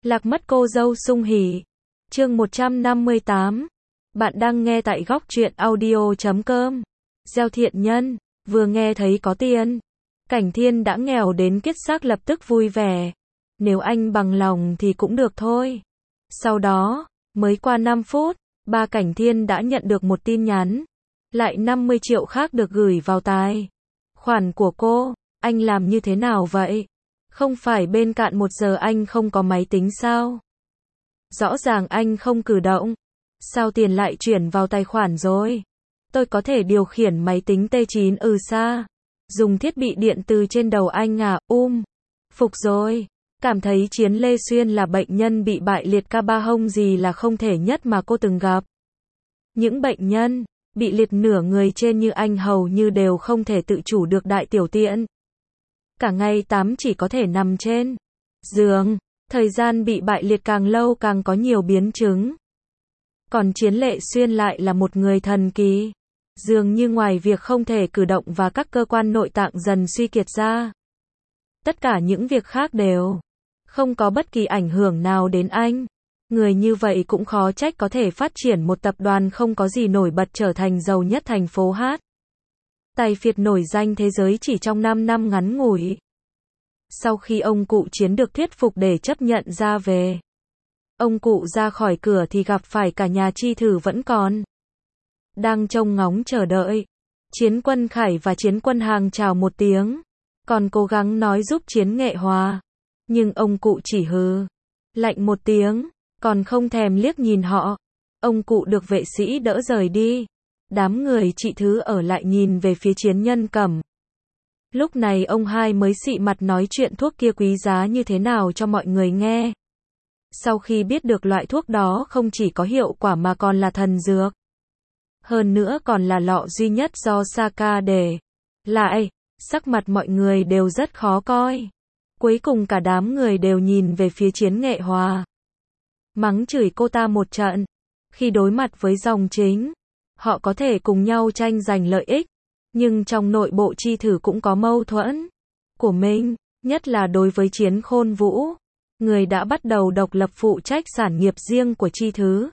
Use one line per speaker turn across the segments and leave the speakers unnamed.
Lạc mất cô dâu sung hỉ. Chương 158. Bạn đang nghe tại góc truyện audio.com. Gieo thiện nhân, vừa nghe thấy có tiền. Cảnh Thiên đã nghèo đến kiết xác lập tức vui vẻ. Nếu anh bằng lòng thì cũng được thôi. Sau đó, mới qua 5 phút, ba Cảnh Thiên đã nhận được một tin nhắn. Lại 50 triệu khác được gửi vào tài khoản của cô. Anh làm như thế nào vậy? Không phải bên cạnh 1 giờ anh không có máy tính sao? Rõ ràng anh không cử động. Sao tiền lại chuyển vào tài khoản rồi? Tôi có thể điều khiển máy tính T9 xa. Dùng thiết bị điện từ trên đầu anh à, Phục rồi. Cảm thấy Chiến Lê Xuyên là bệnh nhân bị bại liệt ca ba hông gì là không thể nhất mà cô từng gặp. Những bệnh nhân bị liệt nửa người trên như anh hầu như đều không thể tự chủ được đại tiểu tiện. Cả ngày tắm chỉ có thể nằm trên giường. Thời gian bị bại liệt càng lâu càng có nhiều biến chứng. Còn Chiến Lệ Xuyên lại là một người thần kỳ. Dường như ngoài việc không thể cử động và các cơ quan nội tạng dần suy kiệt ra, tất cả những việc khác đều không có bất kỳ ảnh hưởng nào đến anh. Người như vậy cũng khó trách có thể phát triển một tập đoàn không có gì nổi bật trở thành giàu nhất thành phố Hát. Tài phiệt nổi danh thế giới chỉ trong 5 năm ngắn ngủi. Sau khi ông cụ Chiến được thuyết phục để chấp nhận ra về, ông cụ ra khỏi cửa thì gặp phải cả nhà Chi Thử vẫn còn đang trông ngóng chờ đợi. Chiến Quân Khải và Chiến Quân Hàng chào một tiếng, còn cố gắng nói giúp Chiến Nghệ Hòa. Nhưng ông cụ chỉ hừ lạnh một tiếng, còn không thèm liếc nhìn họ. Ông cụ được vệ sĩ đỡ rời đi. Đám người Chị Thứ ở lại nhìn về phía Chiến Nhân Cẩm. Lúc này ông hai mới xị mặt nói chuyện thuốc kia quý giá như thế nào cho mọi người nghe. Sau khi biết được loại thuốc đó không chỉ có hiệu quả mà còn là thần dược, hơn nữa còn là lọ duy nhất do Saka để lại, sắc mặt mọi người đều rất khó coi. Cuối cùng cả đám người đều nhìn về phía Chiến Nghệ Hòa, mắng chửi cô ta một trận. Khi đối mặt với dòng chính, họ có thể cùng nhau tranh giành lợi ích, nhưng trong nội bộ Chi Thử cũng có mâu thuẫn của mình, nhất là đối với Chiến Khôn Vũ, người đã bắt đầu độc lập phụ trách sản nghiệp riêng của Chi Thứ.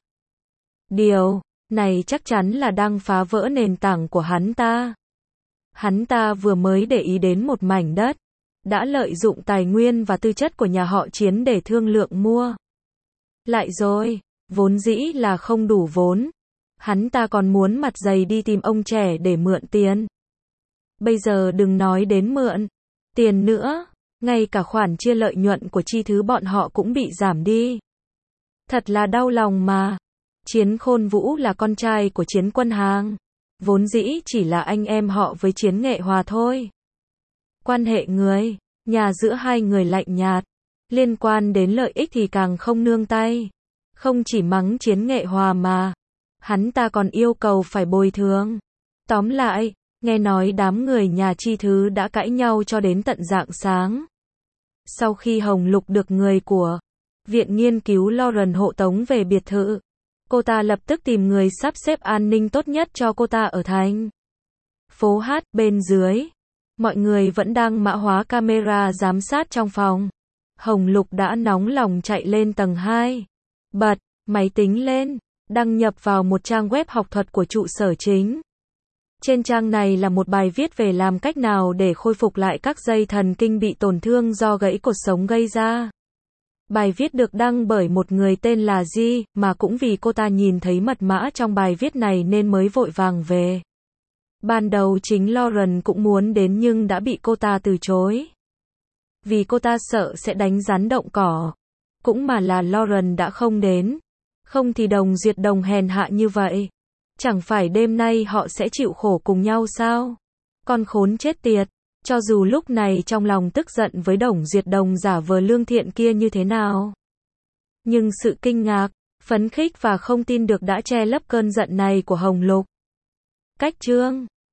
Điều này chắc chắn là đang phá vỡ nền tảng của hắn ta. Hắn ta vừa mới để ý đến một mảnh đất, đã lợi dụng tài nguyên và tư chất của nhà họ Chiến để thương lượng mua lại rồi. Vốn dĩ là không đủ vốn, hắn ta còn muốn mặt dày đi tìm ông trẻ để mượn tiền. Bây giờ đừng nói đến mượn tiền nữa, ngay cả khoản chia lợi nhuận của Chi Thứ bọn họ cũng bị giảm đi. Thật là đau lòng mà. Chiến Khôn Vũ là con trai của Chiến Quân Hàng, vốn dĩ chỉ là anh em họ với Chiến Nghệ Hòa thôi. Quan hệ người nhà giữa hai người lạnh nhạt, liên quan đến lợi ích thì càng không nương tay. Không chỉ mắng Chiến Nghệ Hòa mà hắn ta còn yêu cầu phải bồi thường. Tóm lại, nghe nói đám người nhà Chi Thứ đã cãi nhau cho đến tận rạng sáng. Sau khi Hồng Lục được người của Viện Nghiên cứu Lauren hộ tống về biệt thự, cô ta lập tức tìm người sắp xếp an ninh tốt nhất cho cô ta ở thành phố Hát. Bên dưới, mọi người vẫn đang mã hóa camera giám sát trong phòng. Hồng Lục đã nóng lòng chạy lên tầng 2, bật máy tính lên, đăng nhập vào một trang web học thuật của trụ sở chính. Trên trang này là một bài viết về làm cách nào để khôi phục lại các dây thần kinh bị tổn thương do gãy cột sống gây ra. Bài viết được đăng bởi một người tên là Di, mà cũng vì cô ta nhìn thấy mật mã trong bài viết này nên mới vội vàng về. Ban đầu chính Lauren cũng muốn đến nhưng đã bị cô ta từ chối. Vì cô ta sợ sẽ đánh rắn động cỏ. Cũng mà là Lauren đã không đến. Không thì Đồng Duyệt Đồng hèn hạ như vậy. Chẳng phải đêm nay họ sẽ chịu khổ cùng nhau sao? Con khốn chết tiệt. Cho dù lúc này trong lòng tức giận với Đồng Duyệt Đồng giả vờ lương thiện kia như thế nào, nhưng sự kinh ngạc, phấn khích và không tin được đã che lấp cơn giận này của Hồng Lục. Cách chương